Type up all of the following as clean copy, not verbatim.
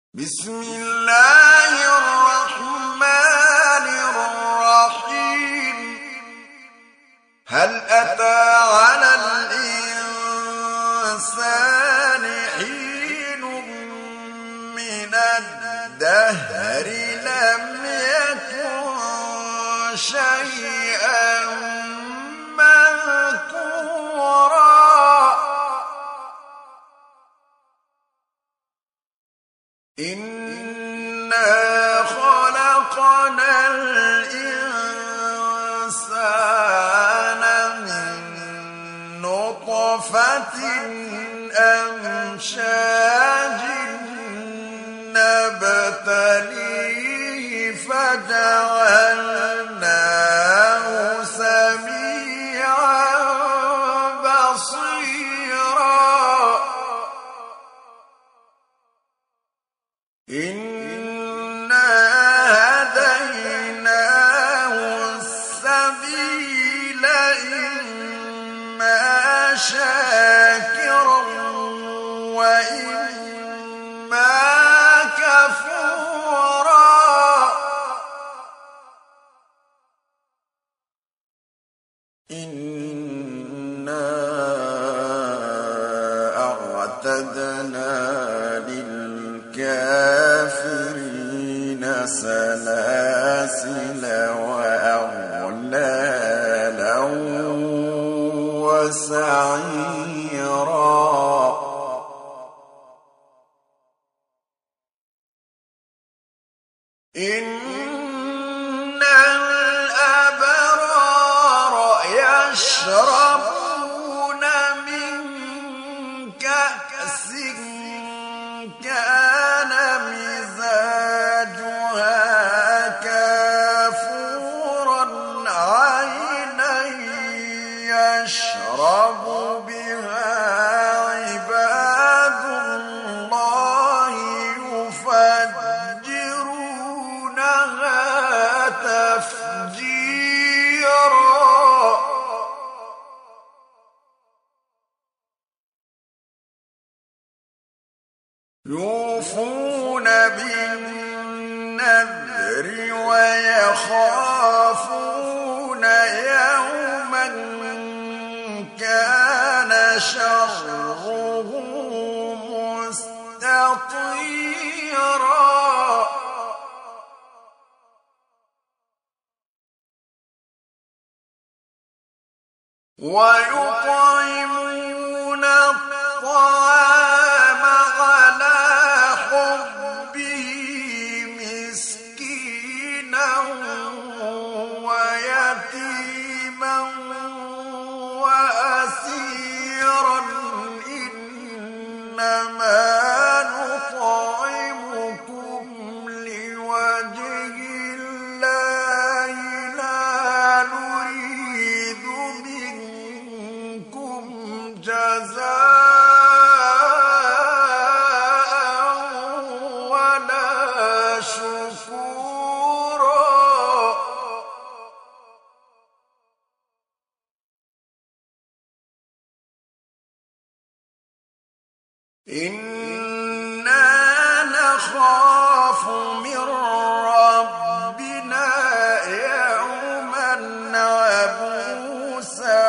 بسم الله الرحمن الرحيم. هل أتى على الإنسان حين من الدهر لم يكن شيئا مذكورا. إنا خلقنا الإنسان من نطفة أمشاج نبتليه فجعلناه سميعا بصيرا. إنا هديناه السبيل إما شاكرا وإما كفورا. إنا أعتدنا للكافرين سلاسل وأغلالا وسعيرا. إن الأبرار يشربون من كأس كان مزاجها كافورا عينا يشرب بها عباد الله يفجرونها تفجيرا. يوفون بالنذر ويخافون يوما كان شره مستطيرا. ويطعمون الطعام على حبه مسكينا ويتيما وأسيرا. إنما نطعمكم لوجه الله لا نريد منكم جزاء ولا شكورا. إنا نخاف من ربنا يوما عبوسا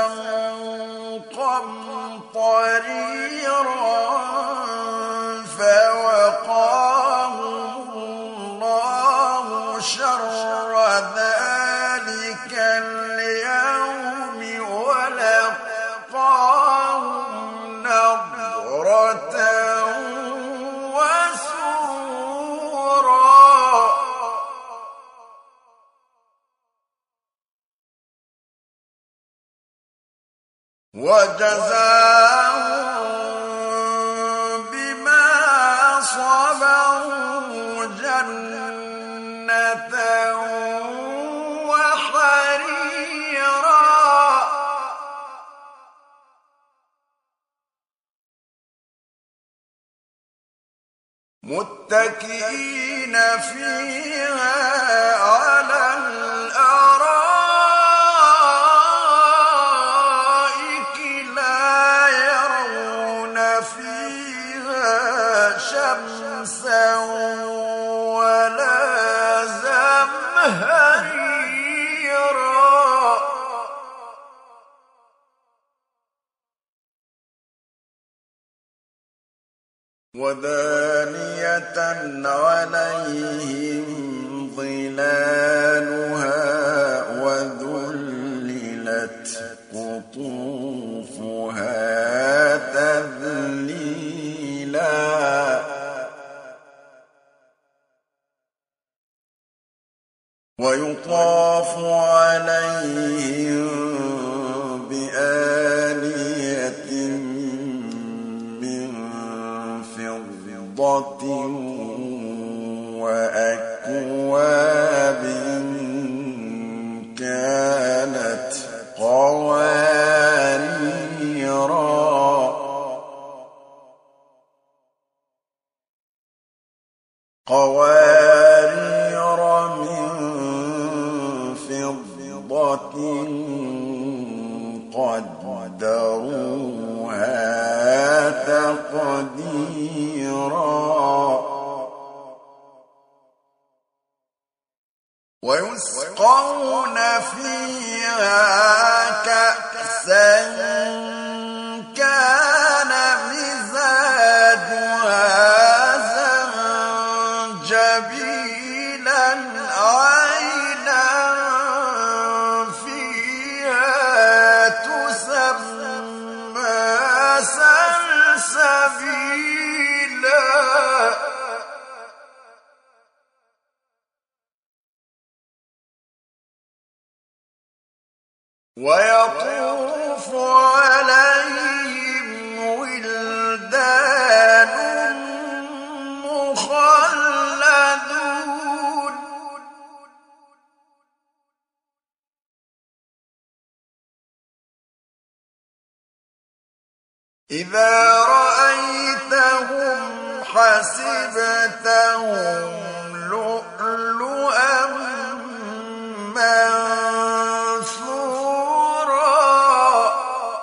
قمطريرا. فوقاهم الله شر ذلك اليوم ولقاهم نضرة وسرورا. وجزاهم بما صبروا جنة وحريرا. متكئين فيها على الأرائك لا يرون فيها شمسا ودانية عليهم ظلالها وذللت قطوفها تذليلا ويطاف عليهم بآنية من فضة وأكواب كانت قوارير من فضة قدروها تقديرا ويسقون فيها كأسا كان مزاجها زنجبيلا عينا فيها تسمى سلسبيلا ويطوف عليهم ولدان مخلدون إذا رأيتهم حسبتهم لؤلؤا منثورا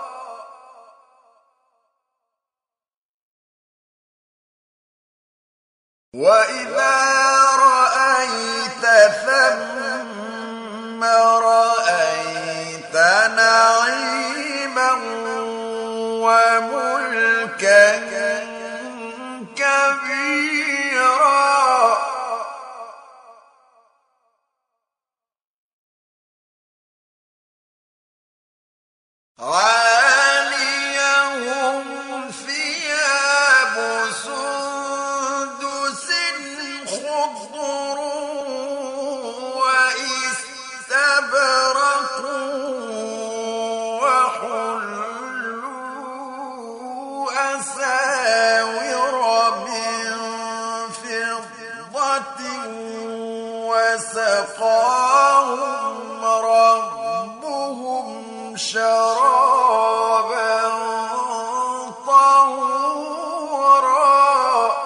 وإذا رأيت ثم رأيت نعيما وملكا كبيرا عاليهم ثياب سندس خضر واستبرق وحلوا أساور من فضة وسقاهم ربهم شرابا طهورا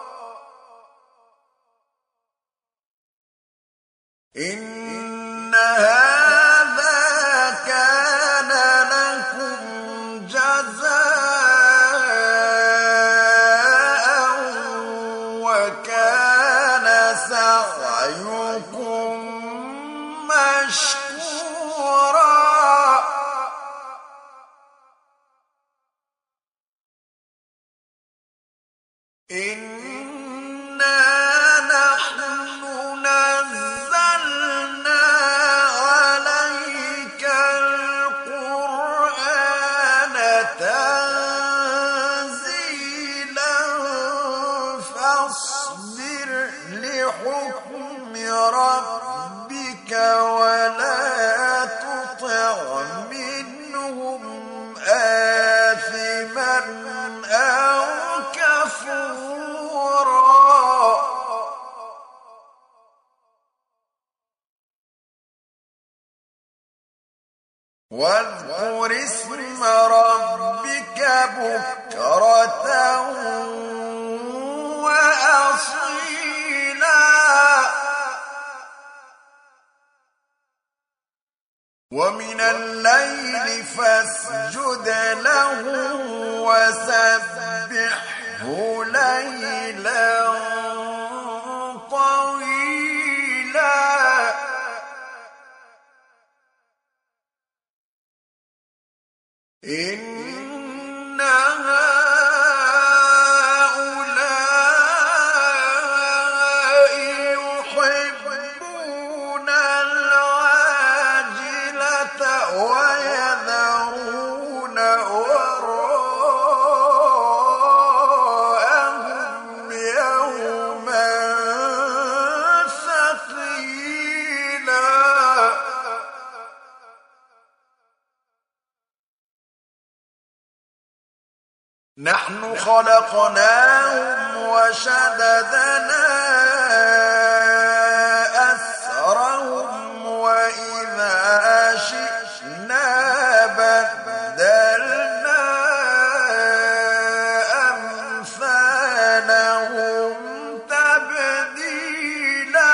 إن هذا كان لكم جزاء وكان سعيكم مشكورا إنا نحن نزلنا عليك القرآن تنزيلا فاصبر لحكم ربك ولا تطع منهم آثما أو كفورا واذكر اسم ربك بكرة وأصيلا ومن الليل فاسجد له وسبحه ليلا طويلا إن هؤلاء شددنا أسرهم وإذا شئنا بدلنا أمثالهم تبديلا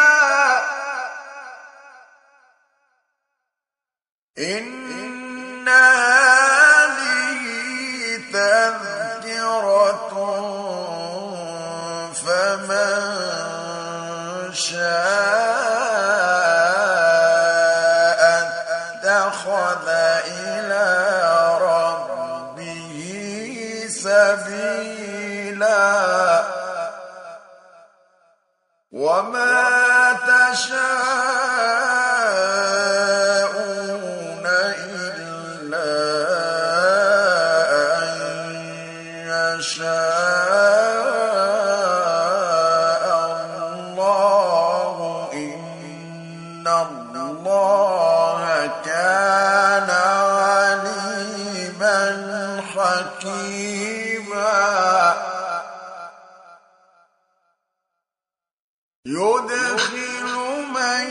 إن هذه تذكرة فمن شاء اتخذ إلى ربه سبيلا وما تشاءون إلا أن يشاء الله إن الله كان عليما حكيما يدخل من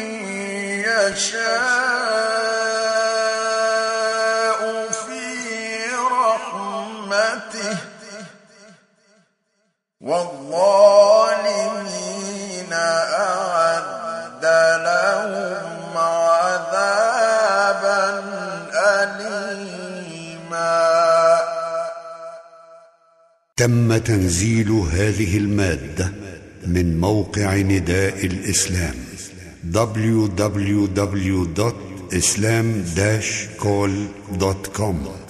يشاء في رحمته والظالمين أعد لهم عذابا أليما. تم تنزيل هذه المادة من موقع نداء الإسلام www.islam-call.com